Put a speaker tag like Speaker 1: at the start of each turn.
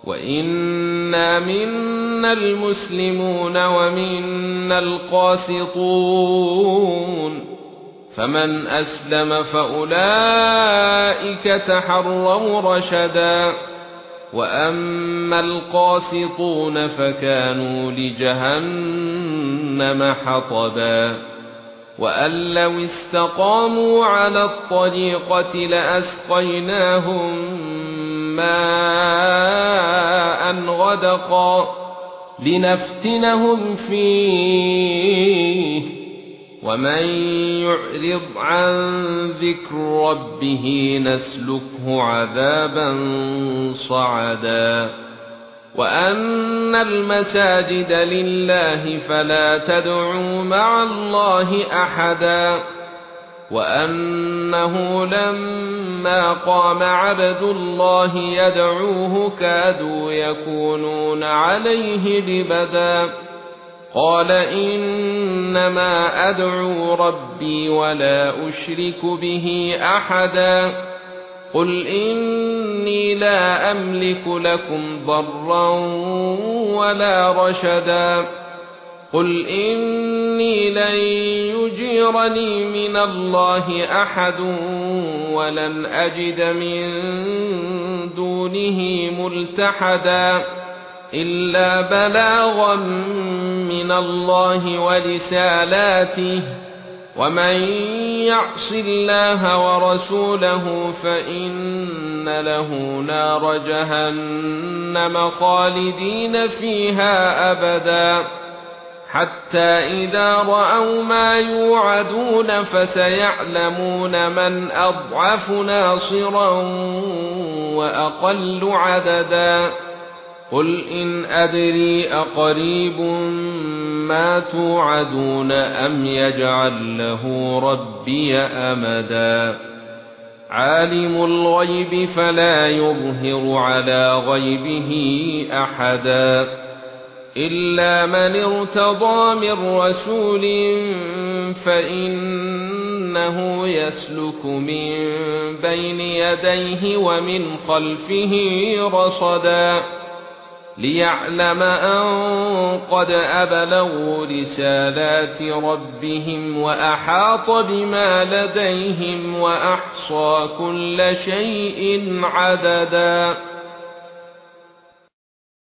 Speaker 1: وَإِنَّا مِنَّا الْمُسْلِمُونَ وَمِنَّا الْقَاسِطُونَ فَمَنْ أَسْلَمَ فَأُولَئِكَ تَحَرَّوْا رَشَدًا وَأَمَّا الْقَاسِطُونَ فَكَانُوا لِجَهَنَّمَ حَطَبًا وَأَن لَّوْ اسْتَقَامُوا عَلَى الطَّرِيقَةِ لَأَسْقَيْنَاهُم مَّاءً غَدَقًا لِّنَفْتِنَهُمْ فِيهِ وَمَن يُعْرِضْ عَن ذِكْرِ رَبِّهِ نَسْلُكْهُ عَذَابًا صَعَدًا وَأَنَّ الْمَسَاجِدَ لِلَّهِ فَلَا تَدْعُوا مَعَ اللَّهِ أَحَدًا وَأَنَّهُ لَمَّا قَامَ عَبْدُ اللَّهِ يَدْعُوهُ كَادُوا يَكُونُونَ عَلَيْهِ لِبَدًا قَالَ إِنَّمَا أَدْعُو رَبِّي وَلَا أُشْرِكُ بِهِ أَحَدًا قُلْ إِنِّي لَا أَمْلِكُ لَكُمْ ضَرًّا وَلَا رَشَدًا قُلْ إِنِّي لَن يُجِيرَنِي مِنَ اللَّهِ أَحَدٌ وَلَنْ أَجِدَ مِن دُونِهِ مُلْتَحَدًا إِلَّا بَلَاغًا مِنَ اللَّهِ وَرِسَالَاتِهِ وَمَن يَعْصِ اللَّهَ وَرَسُولَهُ فَإِنَّ لَهُ نَارَ جَهَنَّمَ خَالِدِينَ فِيهَا أَبَدًا حَتَّى إِذَا رَأَوْا مَا يُوعَدُونَ فَسَيَعْلَمُونَ مَنْ أَضْعَفُ نَاصِرًا وَأَقَلُّ عَدَدًا قُلْ إِنْ أَدْرِي أَقَرِيبٌ مَا تُوعَدُونَ أَمْ يَجْعَلُ لَهُ رَبِّي أَمَدًا عَالِمُ الْغَيْبِ فَلَا يُظْهِرُ عَلَى غَيْبِهِ أَحَدًا إِلَّا مَنِ ارْتَضَىٰ مِن رَّسُولٍ فَإِنَّهُ يَسْلُكُ مِن بَيْنِ يَدَيْهِ وَمِنْ خَلْفِهِ رَصَدًا لِيَعْلَمَ أَن قَدْ أَبْلَغُوا رِسَالَاتِ رَبِّهِمْ وَأَحَاطَ بِمَا لَدَيْهِمْ وَأَحْصَىٰ كُلَّ شَيْءٍ عَدَدًا